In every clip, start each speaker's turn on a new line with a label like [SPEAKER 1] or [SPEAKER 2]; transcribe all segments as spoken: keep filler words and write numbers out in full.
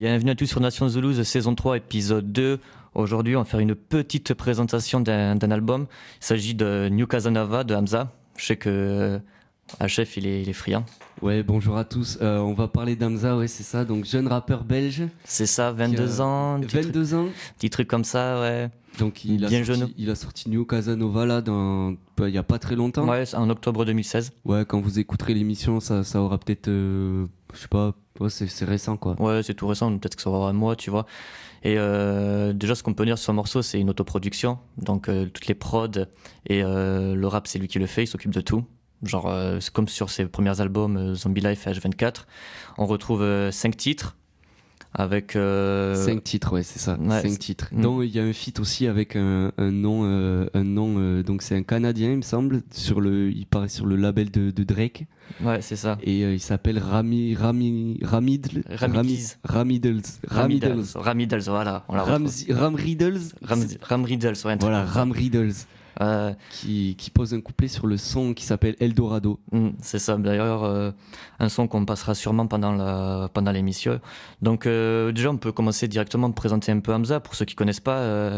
[SPEAKER 1] Bienvenue à tous sur Nation Zoulouse, saison trois, épisode deux. Aujourd'hui, on va faire une petite présentation d'un, d'un album. Il s'agit de New Casanova de Hamza. Je sais que H F, il est, il est friand.
[SPEAKER 2] Ouais, bonjour à tous. Euh, on va parler d'Hamza, ouais, c'est ça. Donc, jeune rappeur belge.
[SPEAKER 1] C'est ça, vingt-deux
[SPEAKER 2] a...
[SPEAKER 1] ans.
[SPEAKER 2] vingt-deux
[SPEAKER 1] truc,
[SPEAKER 2] ans.
[SPEAKER 1] Petit truc comme ça, ouais.
[SPEAKER 2] Donc, il,
[SPEAKER 1] Bien
[SPEAKER 2] a sorti,
[SPEAKER 1] jeune.
[SPEAKER 2] il a sorti New Casanova là, dans... il n'y a pas très longtemps.
[SPEAKER 1] Ouais, en octobre deux mille seize.
[SPEAKER 2] Ouais, quand vous écouterez l'émission, ça, ça aura peut-être. Euh... Je sais pas, ouais, c'est, c'est récent quoi.
[SPEAKER 1] Ouais, c'est tout récent, peut-être que ça va avoir un mois, tu vois. Et euh, déjà, ce qu'on peut dire sur ce morceau, c'est une autoproduction. Donc, euh, toutes les prods et euh, le rap, c'est lui qui le fait, il s'occupe de tout. Genre, euh, c'est comme sur ses premiers albums, euh, Zombie Life et H vingt-quatre. On retrouve euh, cinq titres. Avec. Euh...
[SPEAKER 2] cinq titres, ouais, c'est ça.
[SPEAKER 1] Ouais,
[SPEAKER 2] cinq
[SPEAKER 1] c'est...
[SPEAKER 2] titres.
[SPEAKER 1] Mm.
[SPEAKER 2] Donc, il y a un feat aussi avec un, un nom. Euh, un nom euh, donc, c'est un Canadien, il me semble. Sur le, il paraît sur le label de, de Drake.
[SPEAKER 1] Ouais, c'est ça.
[SPEAKER 2] Et euh, il s'appelle Rami, Rami, Ramidl,
[SPEAKER 1] Ramidls.
[SPEAKER 2] Ramidls.
[SPEAKER 1] Ramidls. Ramidls, voilà. On la
[SPEAKER 2] Ramzi, Ram Riddles.
[SPEAKER 1] Ram, Ram Riddles, ouais.
[SPEAKER 2] Voilà, Ram Riddles.
[SPEAKER 1] Euh,
[SPEAKER 2] qui, qui pose un couplet sur le son qui s'appelle Eldorado.
[SPEAKER 1] Mm, c'est ça, d'ailleurs, euh, un son qu'on passera sûrement pendant, la, pendant l'émission. Donc, euh, déjà, on peut commencer directement à présenter un peu Hamza. Pour ceux qui ne connaissent pas, euh,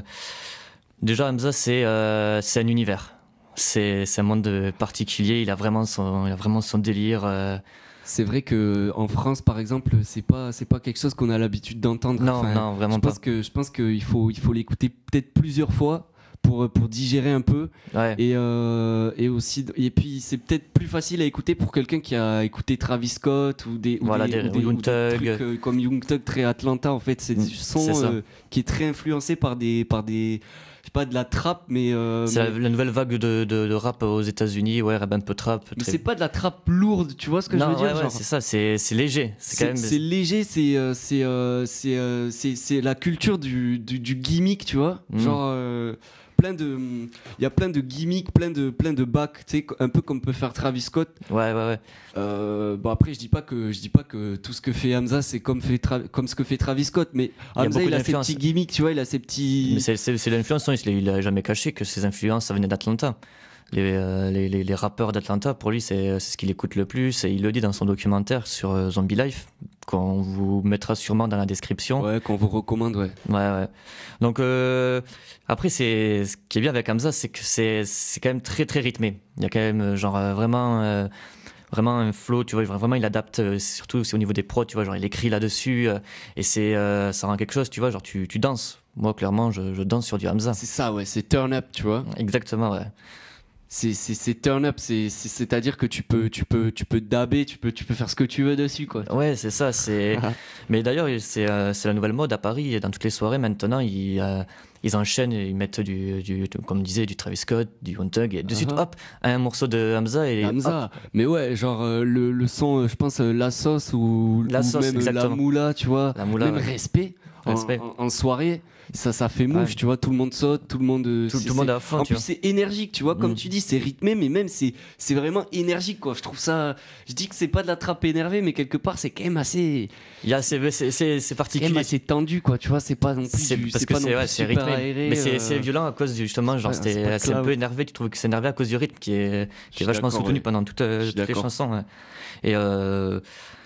[SPEAKER 1] déjà, Hamza, c'est, euh, c'est un univers. C'est, c'est un monde particulier. Il a vraiment son, il a vraiment son délire. Euh...
[SPEAKER 2] C'est vrai qu'en France, par exemple, c'est pas, c'est pas quelque chose qu'on a l'habitude d'entendre.
[SPEAKER 1] Non,
[SPEAKER 2] enfin,
[SPEAKER 1] non, vraiment
[SPEAKER 2] je
[SPEAKER 1] pas.
[SPEAKER 2] Pense que, je pense qu'il faut, il faut l'écouter peut-être plusieurs fois. Pour, pour digérer un peu.
[SPEAKER 1] Ouais.
[SPEAKER 2] Et, euh, et aussi et puis c'est peut-être plus facile à écouter pour quelqu'un qui a écouté Travis Scott ou des, ou
[SPEAKER 1] voilà,
[SPEAKER 2] des,
[SPEAKER 1] des,
[SPEAKER 2] ou des,
[SPEAKER 1] Young
[SPEAKER 2] ou des
[SPEAKER 1] Thug.
[SPEAKER 2] trucs euh, comme Young Thug, très Atlanta en fait. C'est
[SPEAKER 1] mmh,
[SPEAKER 2] du son
[SPEAKER 1] c'est
[SPEAKER 2] euh, qui est très influencé par des, par des je sais pas, de la trap, mais euh,
[SPEAKER 1] c'est
[SPEAKER 2] mais...
[SPEAKER 1] La, la nouvelle vague de, de, de rap aux États-Unis, ouais, rap un peu trap.
[SPEAKER 2] Mais
[SPEAKER 1] très...
[SPEAKER 2] c'est pas de la trap lourde, tu vois ce que
[SPEAKER 1] non,
[SPEAKER 2] je veux
[SPEAKER 1] ouais,
[SPEAKER 2] dire
[SPEAKER 1] ouais,
[SPEAKER 2] genre...
[SPEAKER 1] c'est ça, c'est, c'est léger. C'est,
[SPEAKER 2] c'est,
[SPEAKER 1] quand même...
[SPEAKER 2] c'est léger, c'est, euh, c'est, euh, c'est, euh, c'est, c'est la culture du, du, du gimmick, tu vois. Mmh. Genre. Euh, plein de il y a plein de gimmicks, plein de plein de bacs, tu sais, un peu comme peut faire Travis Scott.
[SPEAKER 1] Ouais ouais ouais.
[SPEAKER 2] Euh, bon après je dis pas que je dis pas que tout ce que fait Hamza c'est comme fait Tra- comme ce que fait Travis Scott, mais Hamza il, il a ses petits gimmicks, tu vois, il a ses petits.
[SPEAKER 1] Mais c'est c'est, c'est l'influence, il, il a jamais caché que ses influences ça venait d'Atlanta. Les, euh, les, les, les rappeurs d'Atlanta, pour lui, c'est, c'est ce qu'il écoute le plus. Et il le dit dans son documentaire sur euh, Zombie Life, qu'on vous mettra sûrement dans la description.
[SPEAKER 2] Ouais, qu'on vous recommande, ouais.
[SPEAKER 1] Ouais, ouais. Donc, euh, après, c'est, ce qui est bien avec Hamza, c'est que c'est, c'est quand même très, très rythmé. Il y a quand même, genre, euh, vraiment, euh, vraiment un flow, tu vois. Vraiment, il adapte, euh, surtout aussi au niveau des prods, tu vois. Genre, il écrit là-dessus. Euh, et c'est, euh, ça rend quelque chose, tu vois. Genre, tu, tu danses. Moi, clairement, je, je danse sur du Hamza.
[SPEAKER 2] C'est ça, ouais. C'est turn up, tu vois.
[SPEAKER 1] Exactement, ouais.
[SPEAKER 2] C'est, c'est, c'est turn up, c'est, c'est, c'est-à-dire que tu peux, tu peux, tu peux dabber, tu peux, tu peux faire ce que tu veux dessus, quoi.
[SPEAKER 1] Ouais, c'est ça. C'est... Mais d'ailleurs, c'est, euh, c'est la nouvelle mode à Paris. Et dans toutes les soirées, maintenant, ils, euh, ils enchaînent, ils mettent du, du, comme on disait, du Travis Scott, du Young Thug, et de suite, uh-huh. hop, un morceau de Hamza. Et
[SPEAKER 2] Hamza.
[SPEAKER 1] Hop.
[SPEAKER 2] Mais ouais, genre euh, le, le son, euh, je pense, euh, La Sauce ou,
[SPEAKER 1] la
[SPEAKER 2] ou
[SPEAKER 1] sauce,
[SPEAKER 2] même
[SPEAKER 1] exactement.
[SPEAKER 2] La Moula, tu vois.
[SPEAKER 1] La Moula,
[SPEAKER 2] même
[SPEAKER 1] ouais.
[SPEAKER 2] Respect. En, en, en soirée, ça, ça fait mouche, ouais. Tu vois, tout le monde saute, tout le monde.
[SPEAKER 1] Tout, tout le monde est à fond.
[SPEAKER 2] En plus,
[SPEAKER 1] vois.
[SPEAKER 2] c'est énergique, tu vois, comme
[SPEAKER 1] mmh.
[SPEAKER 2] tu dis, c'est rythmé, mais même c'est, c'est vraiment énergique, quoi. Je trouve ça. Je dis que c'est pas de la trappe énervée, mais quelque part, c'est quand même assez.
[SPEAKER 1] Il y a, c'est, c'est, c'est, c'est particulier.
[SPEAKER 2] C'est quand même assez tendu, quoi, tu vois, c'est pas non plus.
[SPEAKER 1] C'est,
[SPEAKER 2] du,
[SPEAKER 1] parce
[SPEAKER 2] c'est
[SPEAKER 1] que
[SPEAKER 2] pas
[SPEAKER 1] c'est,
[SPEAKER 2] non
[SPEAKER 1] ouais,
[SPEAKER 2] plus
[SPEAKER 1] c'est
[SPEAKER 2] super
[SPEAKER 1] rythmé.
[SPEAKER 2] aéré,
[SPEAKER 1] mais c'est,
[SPEAKER 2] euh...
[SPEAKER 1] c'est violent à cause, du, justement, genre,
[SPEAKER 2] ouais,
[SPEAKER 1] c'était,
[SPEAKER 2] c'est,
[SPEAKER 1] c'est un peu énervé, tu trouves que c'est énervé à cause du rythme qui est, qui est vachement soutenu ouais. pendant toutes, toutes les chansons. Ouais. Et euh,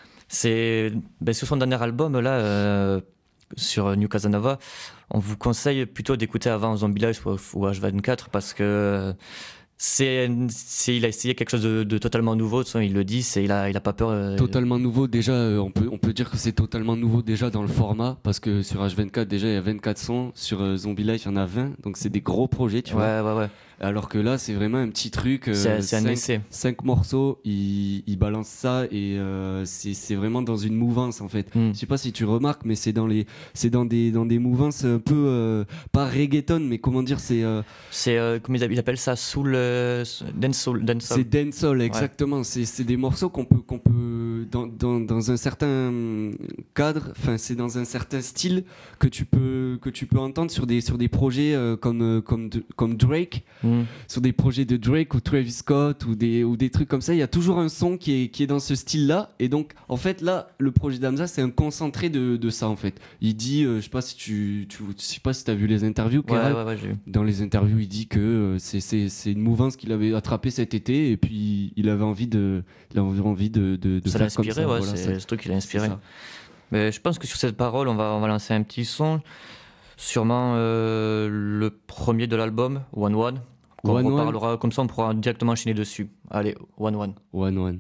[SPEAKER 1] c'est. Ben, sur son dernier album, là. Euh, sur New Casanova, on vous conseille plutôt d'écouter avant Zombie Life ou, ou H vingt-quatre parce que c'est, c'est, il a essayé quelque chose de, de totalement nouveau, il le dit, c'est, il, a, il a pas peur. Euh...
[SPEAKER 2] Totalement nouveau, déjà, euh, on, peut, on peut dire que c'est totalement nouveau déjà dans le format parce que sur H vingt-quatre, déjà, il y a vingt-quatre sons, sur euh, Zombie Life, il y en a vingt, donc c'est des gros projets, tu
[SPEAKER 1] ouais,
[SPEAKER 2] vois.
[SPEAKER 1] Ouais, ouais.
[SPEAKER 2] Alors que là, c'est vraiment un petit truc. Euh,
[SPEAKER 1] c'est, c'est
[SPEAKER 2] cinq,
[SPEAKER 1] un essai.
[SPEAKER 2] Cinq morceaux, il, il balance ça et euh, c'est, c'est vraiment dans une mouvance en fait. Mm. Je sais pas si tu remarques, mais c'est dans les, c'est dans des, dans des mouvances un peu euh, pas reggaeton, mais comment dire, c'est. Euh,
[SPEAKER 1] c'est euh, comment il appelle ça, soul, euh, dancehall, dancehall.
[SPEAKER 2] C'est dancehall, exactement. Ouais. C'est, c'est des morceaux qu'on peut, qu'on peut dans, dans, dans un certain cadre. Enfin, c'est dans un certain style que tu peux, que tu peux entendre sur des, sur des projets euh, comme, comme, comme Drake. Mmh. Sur des projets de Drake ou Travis Scott ou des, ou des trucs comme ça, il y a toujours un son qui est, qui est dans ce style-là. Et donc, en fait, là, le projet d'Hamza, c'est un concentré de, de ça, en fait. Il dit, euh, je sais pas si tu, tu je sais pas si t'as vu les interviews,
[SPEAKER 1] ouais, ouais, ouais, j'ai vu.
[SPEAKER 2] Dans les interviews, il dit que euh, c'est, c'est, c'est une mouvance qu'il avait attrapée cet été et puis il avait envie de, il avait envie de, de, de
[SPEAKER 1] ça
[SPEAKER 2] faire
[SPEAKER 1] l'a inspiré,
[SPEAKER 2] comme ça.
[SPEAKER 1] Ouais,
[SPEAKER 2] voilà,
[SPEAKER 1] c'est
[SPEAKER 2] ça,
[SPEAKER 1] ce truc qui l'a inspiré. Mais je pense que sur cette parole, on va, on va lancer un petit son. Sûrement euh, le premier de l'album, One One. Qu'on
[SPEAKER 2] One
[SPEAKER 1] reparlera
[SPEAKER 2] One.
[SPEAKER 1] Comme ça, on pourra directement enchaîner dessus. Allez, One One.
[SPEAKER 2] One One.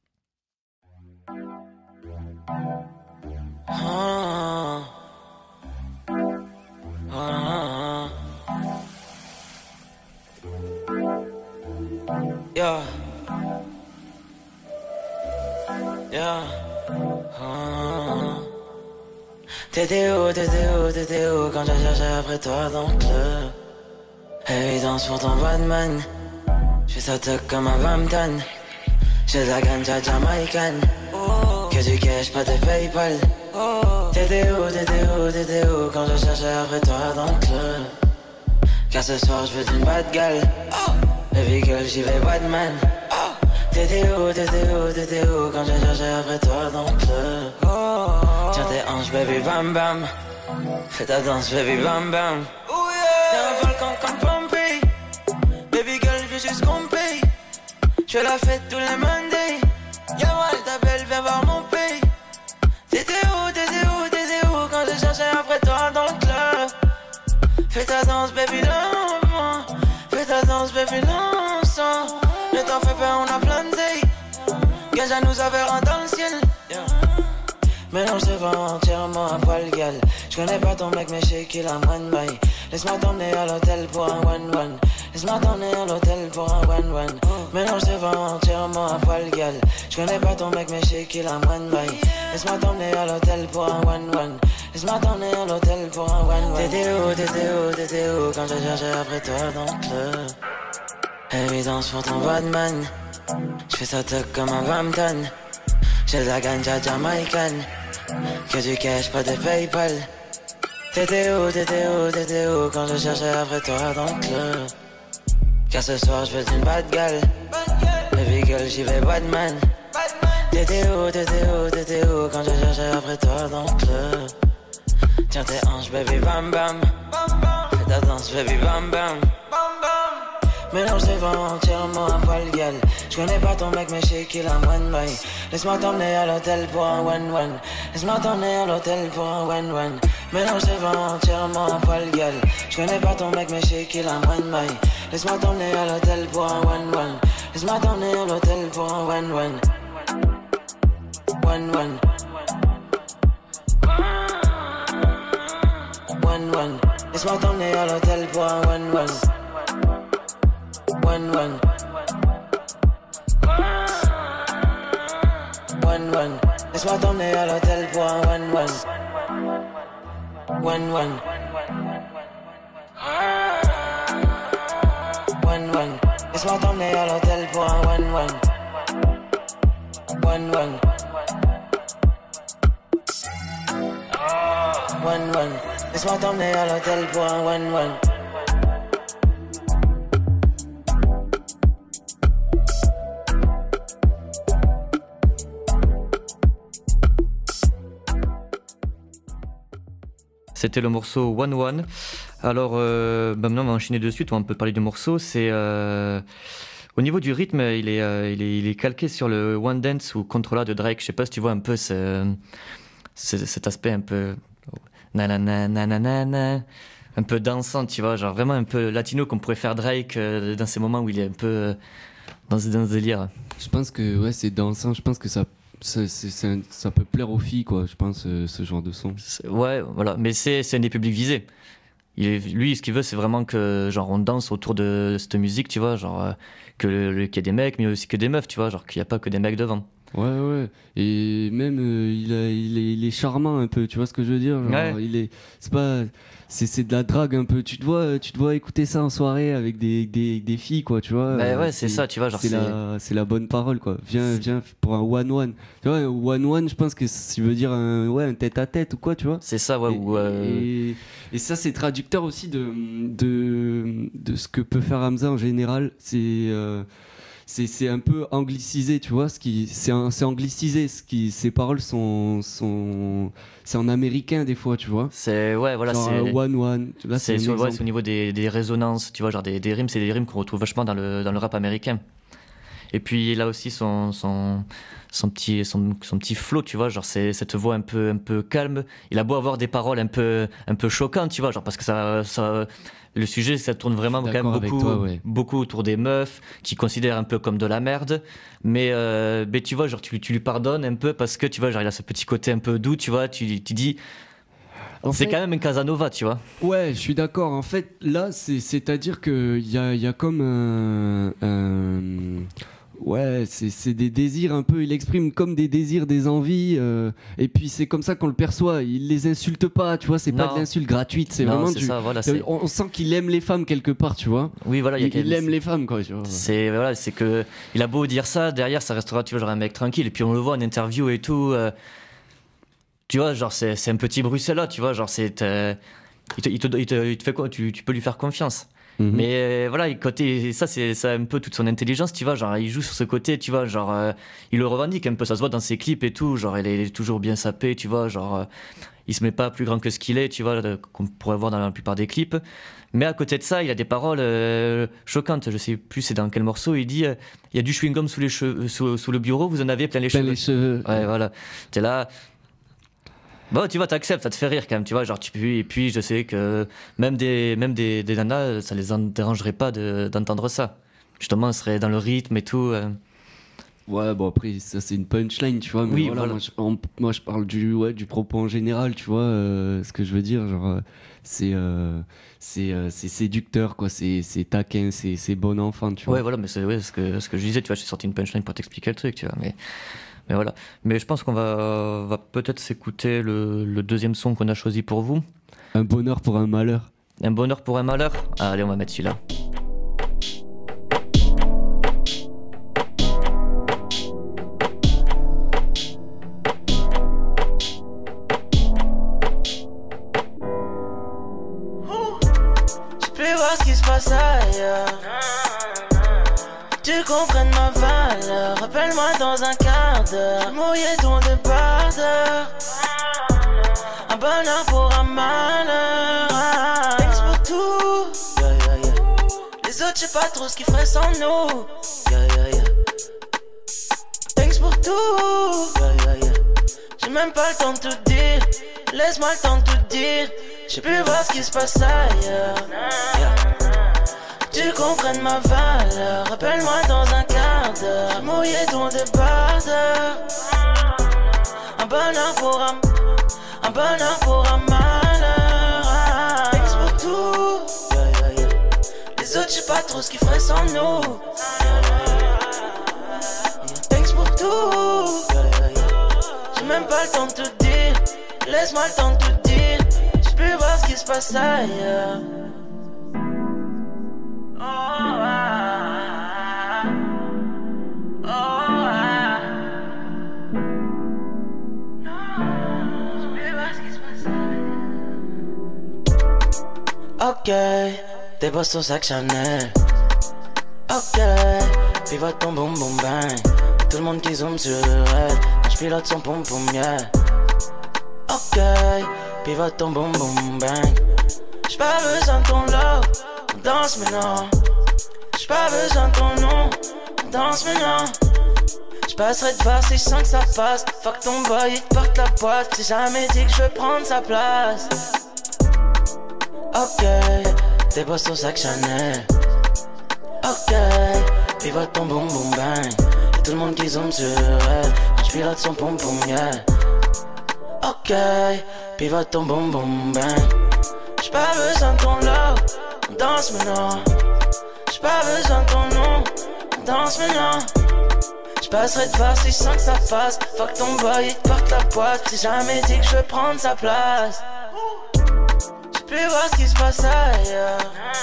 [SPEAKER 3] Ah. Ah. Yeah. Yeah. Ah. T'étais où, t'étais où, t'étais où quand j'ai cherché après toi dans le club? Évidence pour ton one man. J'fais ça tuck comme un Vampton. J'ai de la ganja jamaïcaine. Que du cash, pas de Paypal. T'étais où, t'étais où, t'étais où quand je cherchais après toi dans le club? Car ce soir je veux d'une bad gal. Baby girl, j'y vais bad man. T'étais où, t'étais où, t'étais où quand je cherchais après toi dans le club? Tiens tes hanches, baby bam bam. Fais ta danse, baby bam bam. T'es un volcan comme Pompey. Baby girl, je veux juste qu'on paye. Je fais la fête tous les Mondays. Y'a moi, elle t'appelle, viens voir mon pays. T'étais où, t'étais où, t'étais où quand je cherchais après toi dans le club? Fais ta danse, baby, lentement. Fais ta danse, baby, lentement. Ne t'en fais pas, on a plein de day. Gage à nous avoir un dans le ciel. Yeah. Mélange tes vents entièrement à poil gal. J'connais pas ton mec mais j'sais qu'il a moins de maille. Laisse-moi t'emmener à l'hôtel pour un one one. Laisse-moi t'emmener à l'hôtel pour un one one. Mélange tes vents entièrement à poil gal. J'connais pas ton mec mais j'sais qu'il a moins de maille. Laisse-moi t'emmener à l'hôtel pour un one one. Laisse-moi t'emmener à l'hôtel pour un one one. T'étais où, t'étais où, t'étais où quand j'ai cherché après toi dans le club? Évidence pour ton bad man. J'fais ça tuck comme un Vampton. J'ai de la ganja jamaïcaine. Que du cash, pas de Paypal. T'étais où, t'étais où, t'étais où quand je cherchais après toi dans le club? Car ce soir je veux une bad gal. Baby girl, j'y vais bad man. T'étais où, t'étais où, t'étais où quand je cherchais après toi dans le club? Tiens tes hanches, baby bam bam. Fais ta danse, baby bam bam. Mélange tes vents entièrement à poil gal. J'connais pas ton mec mais j'sais qu'il a moins de maille. Laisse-moi t'emmener à l'hôtel pour un one one. Laisse-moi t'emmener à l'hôtel pour un one one. Mélange tes vents entièrement à poil gal. J'connais pas ton mec mais j'sais qu'il a moins de maille. Laisse-moi t'emmener à l'hôtel pour un one one. Laisse-moi t'emmener à l'hôtel pour un one one. One one. One one. Laisse-moi t'emmener à l'hôtel pour un one one. One one. One one. Laisse-moi t'emmener à l'hôtel pour un one one. One one. One one. Laisse-moi t'emmener à l'hôtel pour un one one. One one. One one. Laisse-moi t'emmener à l'hôtel pour un one one.
[SPEAKER 1] C'était le morceau One One. Alors, euh, bah maintenant on va enchaîner de suite, on peut parler du morceau. C'est euh, au niveau du rythme, il est, euh, il est, il est calqué sur le One Dance ou Controlla de Drake. Je sais pas si tu vois un peu ce, ce, cet aspect un peu nanana, nanana, un peu dansant, tu vois, genre vraiment un peu latino qu'on pourrait faire Drake euh, dans ces moments où il est un peu euh, dans, dans ce délire.
[SPEAKER 2] Je pense que ouais, c'est dansant. Je pense que ça. Ça, c'est, c'est un, ça peut plaire aux filles, quoi, je pense, euh, ce genre de son.
[SPEAKER 1] C'est, ouais, voilà, mais c'est, c'est un des publics visés. Il est, lui, ce qu'il veut, c'est vraiment que genre on danse autour de cette musique, tu vois, genre euh, que le, qu'il y ait des mecs, mais aussi que des meufs, tu vois, genre qu'il n'y a pas que des mecs devant.
[SPEAKER 2] Ouais, ouais. Et même, euh, il, a, il, est, il est charmant un peu, tu vois ce que je veux dire, genre,
[SPEAKER 1] ouais.
[SPEAKER 2] il est, c'est pas, c'est, c'est de la drague un peu. Tu te vois, tu te vois écouter ça en soirée avec des, des, des filles, quoi, tu vois.
[SPEAKER 1] Bah ouais, c'est, c'est ça, tu vois, genre
[SPEAKER 2] c'est,
[SPEAKER 1] c'est...
[SPEAKER 2] La, c'est la bonne parole, quoi. Viens, viens pour un one-one. Tu vois, one-one, je pense que ça veut dire un, ouais, un tête-à-tête ou quoi, tu vois.
[SPEAKER 1] C'est ça, ouais.
[SPEAKER 2] Et,
[SPEAKER 1] ou, euh...
[SPEAKER 2] et, et ça, c'est traducteur aussi de, de, de ce que peut faire Hamza en général. C'est... Euh, C'est, c'est un peu anglicisé, tu vois, ce qui, c'est, un, c'est anglicisé, ce qui, ces paroles sont, sont, c'est en américain des fois, tu vois.
[SPEAKER 1] C'est, ouais, voilà,
[SPEAKER 2] genre,
[SPEAKER 1] c'est...
[SPEAKER 2] One One, là,
[SPEAKER 1] c'est, c'est, ouais, c'est au niveau des, des résonances, tu vois, genre des, des rimes, c'est des rimes qu'on retrouve vachement dans le, dans le rap américain. Et puis il a aussi son, son, son, petit, son, son petit flow, tu vois, genre c'est cette voix un peu, un peu calme. Il a beau avoir des paroles un peu, un peu choquantes, tu vois, genre parce que ça, ça, le sujet, ça tourne vraiment quand même beaucoup,
[SPEAKER 2] toi, ouais.
[SPEAKER 1] beaucoup autour des meufs qui considèrent un peu comme de la merde. Mais, euh, mais tu vois, genre tu, tu lui pardonnes un peu parce que tu vois, genre il a ce petit côté un peu doux, tu vois, tu, tu dis. En c'est fait, quand même un Casanova, tu vois.
[SPEAKER 2] Ouais, je suis d'accord. En fait, là, c'est, c'est-à-dire qu'il y a, y a comme un... un... Ouais, c'est, c'est des désirs un peu... Il exprime comme des désirs, des envies. Euh, et puis, c'est comme ça qu'on le perçoit. Il les insulte pas, tu vois. C'est non. pas de l'insulte gratuite. C'est
[SPEAKER 1] non,
[SPEAKER 2] vraiment
[SPEAKER 1] c'est
[SPEAKER 2] du...
[SPEAKER 1] Ça, voilà, c'est...
[SPEAKER 2] On, on sent qu'il aime les femmes quelque part, tu vois.
[SPEAKER 1] Oui, voilà.
[SPEAKER 2] Il, il, il aime les femmes, quoi. Tu vois.
[SPEAKER 1] C'est, voilà, c'est que... Il a beau dire ça, derrière, ça restera, tu vois, genre un mec tranquille. Et puis, on le voit en interview et tout... Euh... Tu vois, genre, c'est, c'est un petit Bruxellois, tu vois, genre, c'est... Euh, il, te, il, te, il, te, il te fait quoi, tu, tu peux lui faire confiance. Mm-hmm. Mais euh, voilà, côté, ça, c'est, c'est un peu toute son intelligence, tu vois, genre, il joue sur ce côté, tu vois, genre, euh, il le revendique un peu, ça se voit dans ses clips et tout, genre, il est, il est toujours bien sapé, tu vois, genre, euh, il se met pas plus grand que ce qu'il est, tu vois, qu'on pourrait voir dans la plupart des clips. Mais à côté de ça, il a des paroles euh, choquantes. Je sais plus c'est dans quel morceau. Il dit, euh, il y a du chewing-gum sous, les cheveux, sous, sous le bureau, vous en avez plein les
[SPEAKER 2] plein
[SPEAKER 1] cheveux.
[SPEAKER 2] Les cheveux.
[SPEAKER 1] Ouais, voilà. T'es là... Bon, tu vois, t'acceptes, ça te fait rire quand même, tu vois, genre, tu puis, et puis je sais que même des, même des, des nanas, ça les en dérangerait pas de, d'entendre ça. Justement, on serait dans le rythme et tout. Euh...
[SPEAKER 2] Ouais, bon, après, ça, c'est une punchline, tu vois, mais
[SPEAKER 1] oui,
[SPEAKER 2] voilà,
[SPEAKER 1] voilà.
[SPEAKER 2] Moi, je, en, moi, je parle du, ouais, du propos en général, tu vois, euh, ce que je veux dire, genre, euh, c'est, euh, c'est, euh, c'est séducteur, quoi, c'est, c'est taquin, c'est, c'est bon enfant, tu vois.
[SPEAKER 1] Ouais, voilà, mais c'est ouais, ce, que, ce que je disais, tu vois, j'ai sorti une punchline pour t'expliquer le truc, tu vois, mais... Mais voilà. Mais je pense qu'on va, va peut-être s'écouter le, le deuxième son qu'on a choisi pour vous.
[SPEAKER 2] Un bonheur pour un malheur.
[SPEAKER 1] Un bonheur pour un malheur. Ah, allez, on va mettre celui-là.
[SPEAKER 3] Je peux voir ce qui se passe ailleurs. Tu comprennes ma valeur. Rappelle-moi dans un quart d'heure. Mouillé ton débardeur. Un bonheur pour un malheur. Thanks pour tout. Yeah, yeah, yeah. Les autres, je sais pas trop ce qu'ils feraient sans nous. Yeah, yeah, yeah. Thanks pour tout. Yeah, yeah, yeah. J'ai même pas le temps de tout dire. Laisse-moi le temps de tout dire. J'ai pu voir ce qui se passe ailleurs. Yeah. Tu comprennes ma valeur. Rappelle-moi dans un quart d'heure. Mouillé ton débardeur. Un bonheur pour un Un bonheur pour un malheur. Thanks pour tout. Yeah, yeah, yeah. Les autres, je sais pas trop ce qu'ils feraient sans nous. Yeah, yeah, yeah. Thanks pour tout. Yeah, yeah, yeah. J'ai même pas le temps de tout dire. Laisse-moi le temps de tout dire. J'ai pu voir ce qui se passe ailleurs. Oh, ah, oh, ah. Non, je peux voir ce qui se passe. Ok, t'es pas sur sac Chanel. Ok, pivote ton boum boum bang. Tout le monde qui zoome sur elle. Quand j'pilote son pom pom yeah. Ok, pivote ton boum boum bang. J'pas besoin de ton love. On danse maintenant. J'ai pas besoin de ton nom. On danse maintenant. J'passerai te voir si je sens que ça passe. Fuck ton boy, il te porte la boîte. J'ai jamais dit que je veux prendre sa place. Ok, t'es pas sur sac Chanel. Ok, pivote ton boum boum bang. Y'a tout le monde qui zoome sur elle. Quand j'pilote son pom pom yeah. Ok, pivote ton boum boum bang. J'ai pas besoin de ton love. On danse maintenant. J'ai pas besoin de ton nom. On danse maintenant. J'passerai te voir si je sens que ça passe. Fuck ton boy, il te porte la boîte. J'ai jamais dit que je veux prendre sa place. J'ai pu voir ce qui se passe ailleurs.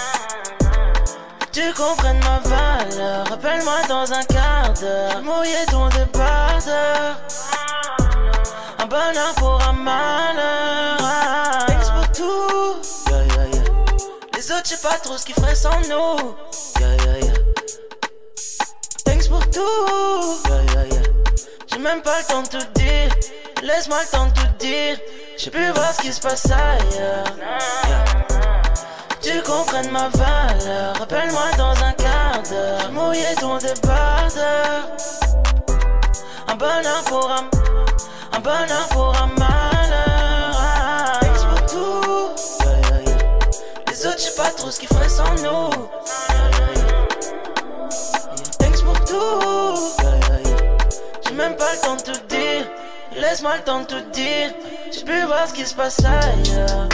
[SPEAKER 3] Tu comprennes ma valeur. Rappelle-moi dans un quart d'heure. Mouillé ton débardeur. Un bonheur pour un malheur. Thanks pour tout. Yeah, yeah, yeah. Les autres, je sais pas trop ce qu'ils feraient sans nous. Yeah, yeah, yeah. Thanks pour tout. Yeah, yeah, yeah. J'ai même pas le temps de tout dire. Laisse-moi le temps de tout dire. J'ai pu voir ce qui se passe ailleurs. Yeah. Tu comprennes ma valeur. Rappelle-moi dans un quart débardeur. J'ai mouillé ton débardeur. Un bonheur pour un, un bonheur pour un malheur. Ah, thanks pour tout. Yeah, yeah, yeah. Les autres, j'sais pas trop ce qu'ils feraient sans nous. Yeah, yeah, yeah. Thanks pour tout. Yeah, yeah, yeah. J'ai même pas le temps de te dire. Laisse-moi le temps de te dire. J'ai pu voir ce qui se passe ailleurs.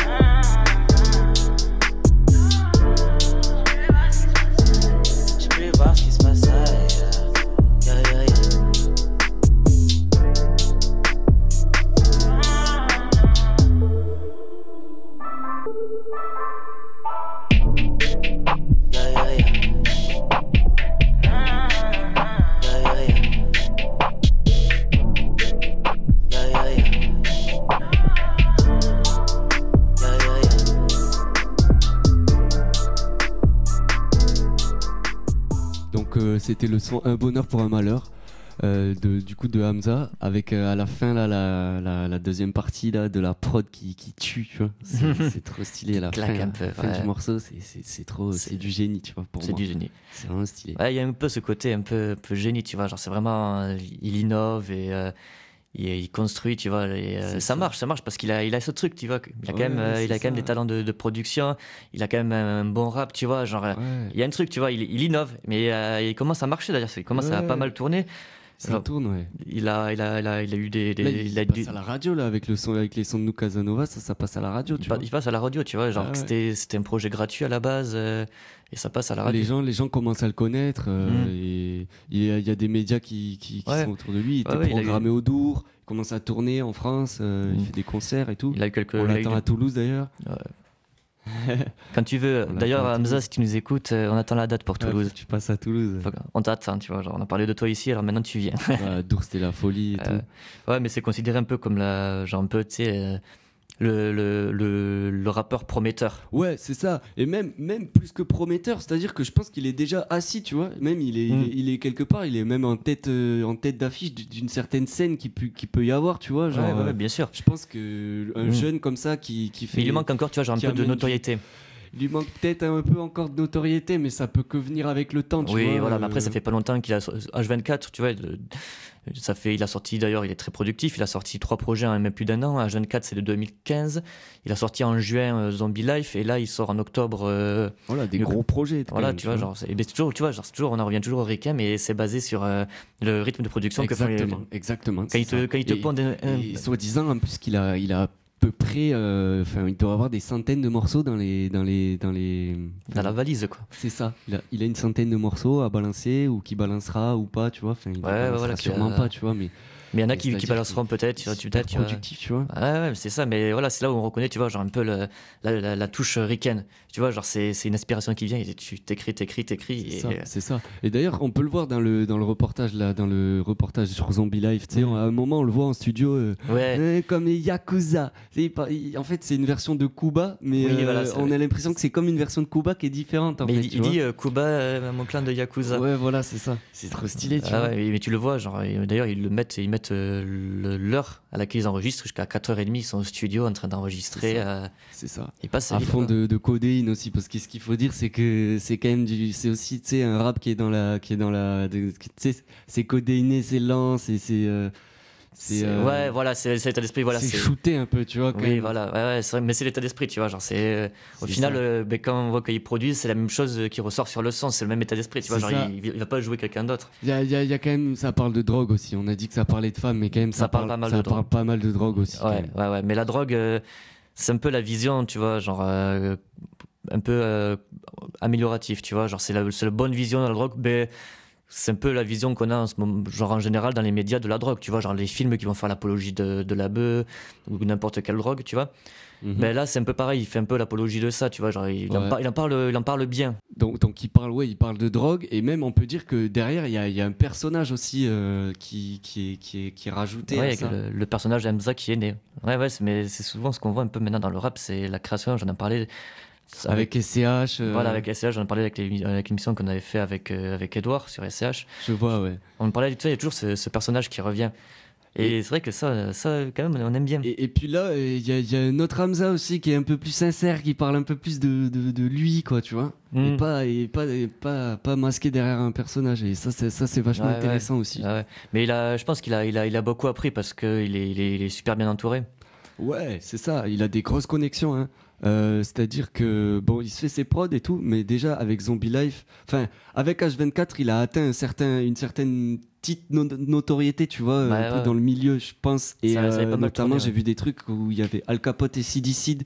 [SPEAKER 3] J'ai pu voir ce qui se passe ailleurs. Yeah, yeah, yeah. Yeah, yeah, yeah. Yeah, yeah, yeah. Yeah, yeah, yeah. Yeah, yeah, yeah.
[SPEAKER 2] Donc euh, c'était le son Un bonheur pour un malheur euh, de, du coup de Hamza avec euh, à la fin là, la, la, la deuxième partie là, de la prod qui, qui tue, tu vois. C'est, c'est trop stylé la
[SPEAKER 1] Claque
[SPEAKER 2] fin,
[SPEAKER 1] un peu,
[SPEAKER 2] la fin
[SPEAKER 1] ouais.
[SPEAKER 2] du morceau, c'est, c'est, c'est trop, c'est, c'est du génie, tu vois, pour
[SPEAKER 1] C'est
[SPEAKER 2] moi.
[SPEAKER 1] du génie.
[SPEAKER 2] C'est vraiment stylé.
[SPEAKER 1] Ouais, il y a un peu ce côté un peu, un peu génie, tu vois. Genre, c'est vraiment. euh, il innove et. euh, il, il construit, tu vois. Et, euh, ça,
[SPEAKER 2] ça.
[SPEAKER 1] marche, ça marche parce qu'il a, il a ce truc, tu vois. Il a quand
[SPEAKER 2] Ouais,
[SPEAKER 1] même, euh,
[SPEAKER 2] ouais,
[SPEAKER 1] il a
[SPEAKER 2] c'est
[SPEAKER 1] quand même
[SPEAKER 2] ça.
[SPEAKER 1] des talents de, de production. Il a quand même un bon rap, tu vois. Genre, euh,
[SPEAKER 2] Ouais.
[SPEAKER 1] il y a un truc, tu vois. Il, il innove, mais euh, il commence à marcher d'ailleurs. Il commence à
[SPEAKER 2] Ouais.
[SPEAKER 1] pas mal tourner.
[SPEAKER 2] Ça
[SPEAKER 1] Genre,
[SPEAKER 2] tourne, ouais.
[SPEAKER 1] Il a, il a, il a, il a eu des. des-
[SPEAKER 2] Là, il,
[SPEAKER 1] il a
[SPEAKER 2] passe
[SPEAKER 1] du-
[SPEAKER 2] à la radio là avec le son, avec les sons de nous Casanova, ça, ça passe à la radio,
[SPEAKER 1] il,
[SPEAKER 2] tu
[SPEAKER 1] pa-
[SPEAKER 2] vois.
[SPEAKER 1] il passe à la radio, tu vois. Genre,
[SPEAKER 2] Ah
[SPEAKER 1] que
[SPEAKER 2] ouais.
[SPEAKER 1] c'était, c'était un projet gratuit à la base euh, et ça passe à la radio.
[SPEAKER 2] Les gens, les gens commencent à le connaître euh,
[SPEAKER 1] Mm.
[SPEAKER 2] et il y, a- il y a des médias qui, qui, qui
[SPEAKER 1] Ouais.
[SPEAKER 2] sont autour de lui. Il était
[SPEAKER 1] Ouais, ouais, il a eu-
[SPEAKER 2] programmé au Dour, il commence à tourner en France, euh, il
[SPEAKER 1] Mm.
[SPEAKER 2] fait des concerts et tout.
[SPEAKER 1] Il a eu quelques.
[SPEAKER 2] On
[SPEAKER 1] il a eu
[SPEAKER 2] l'attend
[SPEAKER 1] de-
[SPEAKER 2] à Toulouse d'ailleurs.
[SPEAKER 1] Quand tu veux.
[SPEAKER 2] On
[SPEAKER 1] D'ailleurs,
[SPEAKER 2] l'attend à
[SPEAKER 1] Hamza,
[SPEAKER 2] Toulouse.
[SPEAKER 1] si tu nous écoutes, euh, on attend la date pour Toulouse.
[SPEAKER 2] Ouais, tu passes à Toulouse.
[SPEAKER 1] Faut que- On t'attend, tu vois. Genre, on a parlé de toi ici, alors maintenant tu viens.
[SPEAKER 2] Ouais, Dour, c'était la folie et
[SPEAKER 1] Euh,
[SPEAKER 2] tout.
[SPEAKER 1] Ouais, mais c'est considéré un peu comme la. Genre, un peu, tu sais. euh, le, le, le, le rappeur prometteur.
[SPEAKER 2] Ouais, c'est ça. Et même, même plus que prometteur, c'est-à-dire que je pense qu'il est déjà assis, tu vois. Même il est,
[SPEAKER 1] Mm.
[SPEAKER 2] il est, il est quelque part, il est même en tête, euh, en tête d'affiche d'une certaine scène qui peut, qui peut y avoir, tu vois. Genre,
[SPEAKER 1] Ouais, ouais,
[SPEAKER 2] euh,
[SPEAKER 1] bien sûr.
[SPEAKER 2] je pense que un
[SPEAKER 1] Mm.
[SPEAKER 2] jeune comme ça qui, qui fait.
[SPEAKER 1] Mais il lui manque encore, tu vois, genre un
[SPEAKER 2] qui
[SPEAKER 1] peu de
[SPEAKER 2] amène
[SPEAKER 1] notoriété.
[SPEAKER 2] Il lui manque peut-être un peu encore de notoriété, mais ça peut que venir avec le temps, tu
[SPEAKER 1] Oui,
[SPEAKER 2] vois.
[SPEAKER 1] voilà,
[SPEAKER 2] euh,
[SPEAKER 1] mais après, ça fait pas longtemps qu'il a. H vingt-quatre, tu vois. de- Ça fait, il a sorti, d'ailleurs, il est très productif. Il a sorti trois projets en même plus d'un an. H vingt-quatre, c'est de deux mille quinze. Il a sorti en juin euh, Zombie Life. Et là, il sort en octobre. euh,
[SPEAKER 2] Voilà, des
[SPEAKER 1] le-
[SPEAKER 2] gros projets. quand
[SPEAKER 1] Voilà,
[SPEAKER 2] même,
[SPEAKER 1] tu vois, genre, c'est, et ben, c'est toujours, tu vois, genre, c'est toujours, on en revient toujours au Requiem, mais c'est basé sur euh, le rythme de production que font les-
[SPEAKER 2] Exactement, exactement.
[SPEAKER 1] Quand
[SPEAKER 2] c'est
[SPEAKER 1] il te,
[SPEAKER 2] ça.
[SPEAKER 1] quand il te
[SPEAKER 2] Et-
[SPEAKER 1] pondent un- un-
[SPEAKER 2] Et soi-disant, en plus, qu'il a, il a à peu près, euh, enfin, il doit avoir des centaines de morceaux dans les, dans les, dans les.
[SPEAKER 1] dans la valise, quoi.
[SPEAKER 2] C'est ça. Il a, il a une centaine de morceaux à balancer ou qui balancera ou pas, tu vois. Enfin, il
[SPEAKER 1] Ouais,
[SPEAKER 2] balancera
[SPEAKER 1] voilà, qui
[SPEAKER 2] sûrement
[SPEAKER 1] a-
[SPEAKER 2] pas, tu vois, mais.
[SPEAKER 1] Mais il y en a
[SPEAKER 2] Mais
[SPEAKER 1] qui, qui
[SPEAKER 2] c'est-à-dire
[SPEAKER 1] balanceront
[SPEAKER 2] qu'il-
[SPEAKER 1] peut-être, tu vois, tu
[SPEAKER 2] super
[SPEAKER 1] peut-être, tu vois.
[SPEAKER 2] productif, tu vois.
[SPEAKER 1] Ouais, ouais, c'est ça, mais voilà, c'est là où on reconnaît, tu vois, genre un peu le- la, la, la touche ricaine. Tu vois, genre c'est, c'est une inspiration qui vient, et tu t'écris, t'écris, t'écris.
[SPEAKER 2] C'est
[SPEAKER 1] Et,
[SPEAKER 2] ça, c'est ça. Et d'ailleurs, on peut le voir dans le, dans le reportage là, dans le reportage sur Zombie Life. Tu sais,
[SPEAKER 1] Mm.
[SPEAKER 2] à un moment, on le voit en studio, euh,
[SPEAKER 1] Ouais,
[SPEAKER 2] euh, comme les Yakuza. Tu sais, il par- il- en fait, c'est une version de Kuba, mais
[SPEAKER 1] Oui,
[SPEAKER 2] euh,
[SPEAKER 1] voilà, c'est
[SPEAKER 2] on
[SPEAKER 1] vrai.
[SPEAKER 2] a l'impression que c'est comme une version de Kuba qui est différente. En
[SPEAKER 1] mais
[SPEAKER 2] fait,
[SPEAKER 1] il,
[SPEAKER 2] tu
[SPEAKER 1] il
[SPEAKER 2] vois.
[SPEAKER 1] dit euh, Kuba, euh, mon clan de Yakuza.
[SPEAKER 2] Ouais, voilà, c'est ça. C'est trop stylé, tu
[SPEAKER 1] Ah
[SPEAKER 2] vois.
[SPEAKER 1] ouais, mais, mais tu le vois, genre, et d'ailleurs, ils le mettent, ils mettent euh, le- l'heure à laquelle ils enregistrent jusqu'à quatre heures trente, ils sont au studio en train d'enregistrer.
[SPEAKER 2] C'est
[SPEAKER 1] euh,
[SPEAKER 2] C'est ça.
[SPEAKER 1] ils passent
[SPEAKER 2] À
[SPEAKER 1] vite,
[SPEAKER 2] fond
[SPEAKER 1] quoi.
[SPEAKER 2] de, de codéine aussi, parce que ce qu'il faut dire, c'est que c'est quand même du, c'est aussi, tu sais, un rap qui est dans la, qui est dans la, de- tu sais, c'est codéiné, c'est lent, c'est, c'est, euh, c'est,
[SPEAKER 1] C'est-
[SPEAKER 2] euh,
[SPEAKER 1] Ouais, voilà, c'est, c'est l'état d'esprit, voilà.
[SPEAKER 2] c'est
[SPEAKER 1] c'est-
[SPEAKER 2] shooté un peu, tu vois. Quand
[SPEAKER 1] Oui,
[SPEAKER 2] même.
[SPEAKER 1] voilà, ouais, ouais, c'est vrai, mais c'est l'état d'esprit, tu vois. Genre, c'est, euh, au
[SPEAKER 2] C'est
[SPEAKER 1] final,
[SPEAKER 2] ça.
[SPEAKER 1] euh, ben, quand on voit qu'ils produisent, c'est la même chose euh, qui ressort sur le son, c'est le même état d'esprit, tu vois.
[SPEAKER 2] C'est
[SPEAKER 1] Genre,
[SPEAKER 2] ça.
[SPEAKER 1] il, il va pas jouer quelqu'un d'autre.
[SPEAKER 2] Il y a, il y a- il y a quand même, ça parle de drogue aussi. On a dit que ça parlait de femmes, mais quand même, ça,
[SPEAKER 1] Ça parle pas mal
[SPEAKER 2] ça
[SPEAKER 1] de
[SPEAKER 2] parle
[SPEAKER 1] drogue.
[SPEAKER 2] pas mal de drogue aussi. quand
[SPEAKER 1] Ouais,
[SPEAKER 2] même.
[SPEAKER 1] ouais, ouais. Mais la drogue, euh, c'est un peu la vision, tu vois, genre, euh, un peu euh, améliorative, tu vois. Genre, c'est la, c'est la bonne vision de la drogue, mais c'est un peu la vision qu'on a en ce moment, genre en général dans les médias de la drogue, tu vois. Genre, les films qui vont faire l'apologie de, de la bœuf ou n'importe quelle drogue, tu vois.
[SPEAKER 2] Mhm.
[SPEAKER 1] Mais là, c'est un peu pareil, il fait un peu l'apologie de ça, tu vois. Genre, il, en,
[SPEAKER 2] Ouais.
[SPEAKER 1] par- il, en, parle, il en parle bien.
[SPEAKER 2] Donc, donc il parle, ouais, il parle de drogue, et même on peut dire que derrière, il y a, il y a un personnage aussi euh, qui, qui, est, qui, est, qui est rajouté.
[SPEAKER 1] Ouais,
[SPEAKER 2] à
[SPEAKER 1] avec
[SPEAKER 2] ça.
[SPEAKER 1] le, le personnage d'Hamza qui est né. Ouais, ouais, c'est- mais c'est souvent ce qu'on voit un peu maintenant dans le rap, c'est la création, j'en ai parlé.
[SPEAKER 2] Avec S C H. euh,
[SPEAKER 1] Voilà, avec S C H, j'en ai parlé avec, les- avec l'émission qu'on avait fait avec, euh, avec Edouard sur S C H.
[SPEAKER 2] Je vois, ouais.
[SPEAKER 1] On parlait, tu sais, il y a toujours ce, ce personnage qui revient. Et, et c'est vrai que ça, ça, quand même, on aime bien.
[SPEAKER 2] Et, et puis là, il y a, y a un autre Hamza aussi qui est un peu plus sincère, qui parle un peu plus de, de, de lui, quoi, tu vois. Mmh. Et, pas, et, pas, et pas, pas masqué derrière un personnage. Et ça, c'est, ça, c'est vachement ouais, intéressant
[SPEAKER 1] ouais.
[SPEAKER 2] aussi.
[SPEAKER 1] Ouais, ouais. Mais il a, je pense qu'il a, il a, il a beaucoup appris parce qu'il est, il est, il est super bien entouré.
[SPEAKER 2] Ouais, c'est ça. Il a des grosses connexions, hein. Euh, c'est-à-dire que bon, il se fait ses prods et tout, mais déjà avec Zombie Life, enfin avec H vingt-quatre, il a atteint un certain, une certaine petite no- notoriété, tu vois, bah, un ouais. peu dans le milieu, je pense. Et ça, euh, ça notamment, tourné, j'ai ouais. vu des trucs où il y avait Al Capote et Sidi Cid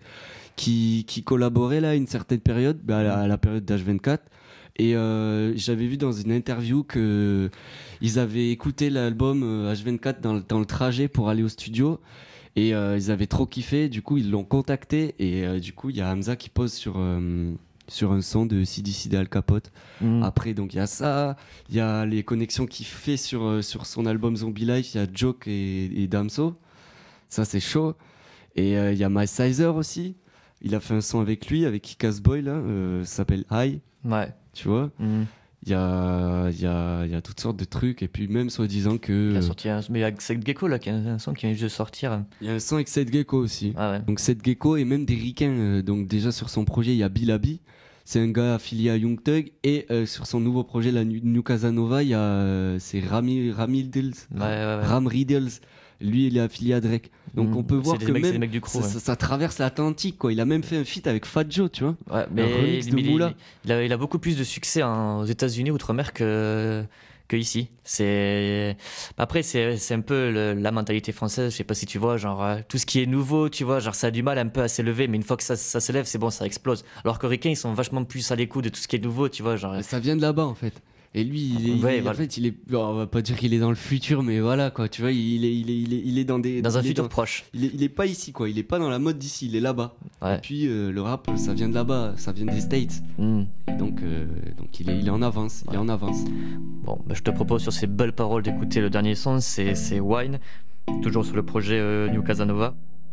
[SPEAKER 2] qui qui collaboraient là à une certaine période, bah, à, la, à la période d'H vingt-quatre. Et euh, j'avais vu dans une interview que ils avaient écouté l'album H vingt-quatre dans le, dans le trajet pour aller au studio. Et euh, ils avaient trop kiffé, du coup ils l'ont contacté et euh, du coup il y a Hamza qui pose sur, euh, sur un son de Sidi Cid et Al Capote. Mmh. Après donc il y a ça, il y a les connexions qu'il fait sur, euh, sur son album Zombie Life, il y a Joke et, et Damso, ça c'est chaud. Et il euh, y a My Sizer aussi, il a fait un son avec lui, avec Kick-Ass Boy là, euh, ça s'appelle High,
[SPEAKER 1] ouais.
[SPEAKER 2] Tu vois. Mmh. Il y a, y, a, y a toutes sortes de trucs, et puis même soi-disant que.
[SPEAKER 1] Il a sorti un. Mais avec Seth Gecko, là, qui a un son qui vient juste de sortir.
[SPEAKER 2] Il y a un son avec Seth Gecko aussi.
[SPEAKER 1] Ah ouais.
[SPEAKER 2] Donc Seth Gecko et même des ricains. Euh, donc déjà sur son projet, il y a Bilabi. C'est un gars affilié à Young Thug. Et euh, sur son nouveau projet, la New Casanova, il y a. Euh, c'est Rami, Rami Riddles.
[SPEAKER 1] Ouais, ouais, ouais.
[SPEAKER 2] Ram Riddles. Lui, il est affilié à Drake. Donc mmh. on peut voir que
[SPEAKER 1] mecs,
[SPEAKER 2] même
[SPEAKER 1] mecs du crew,
[SPEAKER 2] ça,
[SPEAKER 1] ouais.
[SPEAKER 2] ça, ça traverse l'Atlantique, quoi. Il a même fait un feat avec Fat Joe, tu vois.
[SPEAKER 1] Ouais, mais
[SPEAKER 2] un remix
[SPEAKER 1] il,
[SPEAKER 2] de
[SPEAKER 1] il,
[SPEAKER 2] Moula.
[SPEAKER 1] Il, il, a, il a beaucoup plus de succès hein, aux États-Unis outre-mer que que ici. C'est après c'est c'est un peu le, la mentalité française. Je sais pas si tu vois, genre euh, tout ce qui est nouveau, tu vois, genre ça a du mal un peu à s'élever, mais une fois que ça ça s'élève, c'est bon, ça explose. Alors que les Ricains, ils sont vachement plus à l'écoute de tout ce qui est nouveau, tu vois, genre.
[SPEAKER 2] Mais ça vient de là-bas en fait. Et lui, il est,
[SPEAKER 1] ouais,
[SPEAKER 2] il,
[SPEAKER 1] voilà.
[SPEAKER 2] en fait, il est, on va pas dire qu'il est dans le futur, mais voilà, quoi, tu vois, il est, il est, il est, il est dans des,
[SPEAKER 1] dans un futur
[SPEAKER 2] dans,
[SPEAKER 1] proche.
[SPEAKER 2] Il est, il est pas ici, quoi, il est pas dans la mode d'ici, il est là-bas.
[SPEAKER 1] Ouais.
[SPEAKER 2] Et puis euh, le rap, ça vient de là-bas, ça vient des States. Mm. Et donc, euh, donc il est, il est en avance, il ouais. est en avance.
[SPEAKER 1] Bon, bah, je te propose sur ces belles paroles d'écouter le dernier son, c'est, c'est Wine, toujours sur le projet euh, New Casanova.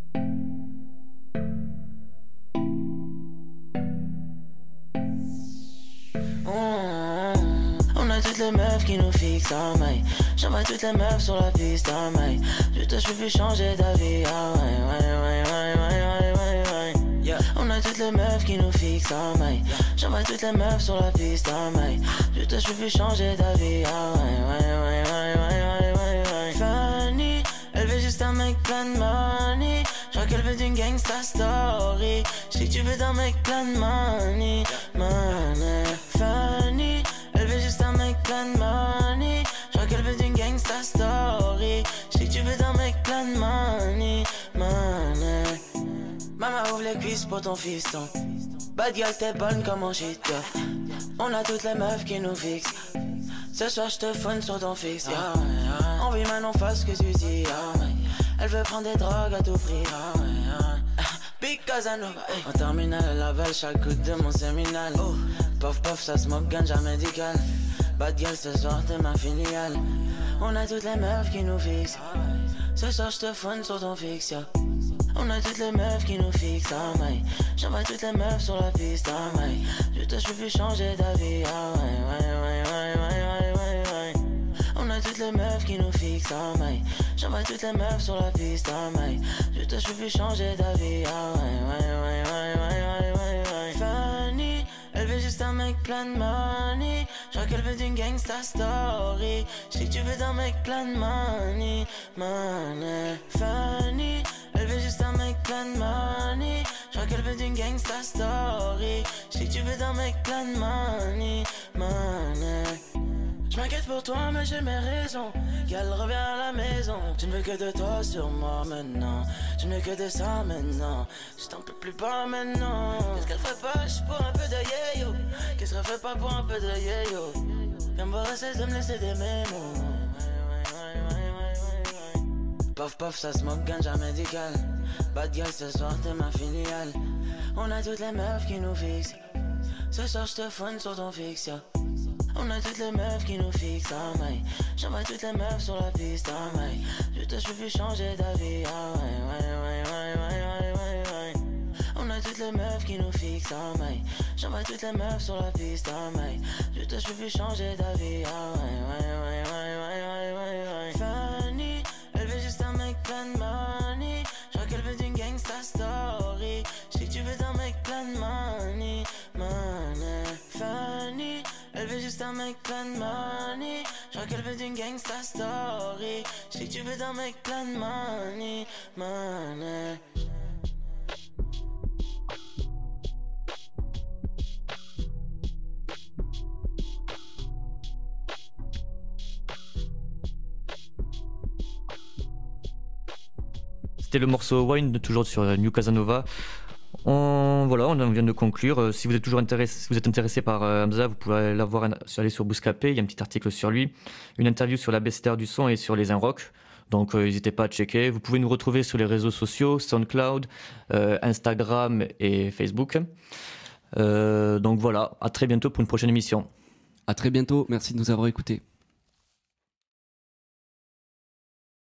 [SPEAKER 3] Toutes les meufs qui nous fixent, ah mec. J'envoie toutes les meufs sur la piste, ah mec. Je te suis changer d'avis, ah ouais, ouais, ouais, ouais, ouais, ouais, ouais. Yeah. On a toutes les meufs qui nous fixent, ah mec. J'envoie toutes les meufs sur la piste, ah mec. Je te suis changer d'avis, ah ouais, ouais, ouais, ouais, ouais, ouais, ouais, ouais. Fanny, elle veut juste un mec plein de money. Je crois qu'elle veut d'une gangsta story. Je sais que tu veux d'un mec plein de money, money. Fanny, elle veut juste un mec plein de money. Je crois qu'elle veut d'une gangsta story. Je sais que tu veux d'un mec plein de money, money. Maman ouvre les cuisses pour ton fiston. Bad girl t'es bonne comme mon shit, yeah. On a toutes les meufs qui nous fixent. Ce soir j'te phone sur ton fixe, yeah, yeah. On vit maintenant face ce que tu dis, yeah. Elle veut prendre des drogues à tout prix, yeah, yeah. Big Casanova, hey. En terminale elle avale chaque goutte de mon séminal, oh. Puff puff ça smoke ganja médical. Bad girl ce soir t'es ma filiale. On a toutes les meufs qui nous fixent. Ce soir j'te phone sur ton fixe, yeah. On a toutes les meufs qui nous fixent, ah mec. J'envoie toutes les meufs sur la piste, ah mec. Je te suis plus changer d'avis, ah ouais, ouais, ouais, ouais, ouais, ouais, ouais, ouais. On a toutes les meufs qui nous fixent, ah mec. J'envoie toutes les meufs sur la piste, ah mec. Je te suis plus changer d'avis, ah ouais, ouais, ouais, ouais, ouais, ouais, ouais, ouais. Fanny, elle veut juste un mec plein de money. Je crois qu'elle veut d'une gangsta story. Je sais que tu veux d'un mec plein de money, money. Fanny, elle veut juste un mec plein de money. Je crois qu'elle veut d'une gangsta story. Je sais que tu veux d'un mec plein de money, money. Je m'inquiète pour toi mais j'ai mes raisons. Qu'elle revient à la maison. Je ne veux que de toi sur moi maintenant. Je ne veux que de ça maintenant. Je t'en peux plus pas maintenant. Qu'est-ce qu'elle ferait pas juste pour un peu de yeah-yo. Qu'est-ce qu'elle ferait pas pour un peu de yeah-yo. Viens me voir essayer de me laisser des mémos. Puff puff ça smoke ganja médical. Bad girl ce soir t'es ma filiale. On a toutes les meufs qui nous fixent. Ce soir j'te phone sur ton fixe, yeah. On a toutes les meufs qui nous fixent, ah mec. J'envoie toutes les meufs sur la piste, ah mec. Je te suis plus changer d'avis, ah ouais, ouais, ouais, ouais, ouais, ouais, ouais, ouais. On a toutes les meufs qui nous fixent, ah mec. J'envoie toutes les meufs sur la piste, ah mec. Je te suis plus changer d'avis, ah ouais, ouais, ouais, ouais, ouais, ouais, ouais, ouais. Fanny, elle veut juste d'un mec plein de money. Je crois qu'elle veut d'une gangsta story. Je sais que tu veux d'un mec plein de money, money.
[SPEAKER 1] C'était le morceau Wine, toujours sur New Casanova. On, voilà, on vient de conclure. Euh, si vous êtes toujours intéressé, si vous êtes intéressé par euh, Hamza, vous pouvez aller, la voir, aller sur Bouscapé, il y a un petit article sur lui, une interview sur la bestiaire du son et sur les Inrock. Donc euh, n'hésitez pas à checker. Vous pouvez nous retrouver sur les réseaux sociaux, SoundCloud, euh, Instagram et Facebook. Euh, donc voilà, à très bientôt pour une prochaine émission.
[SPEAKER 2] À très bientôt, merci de nous avoir écoutés.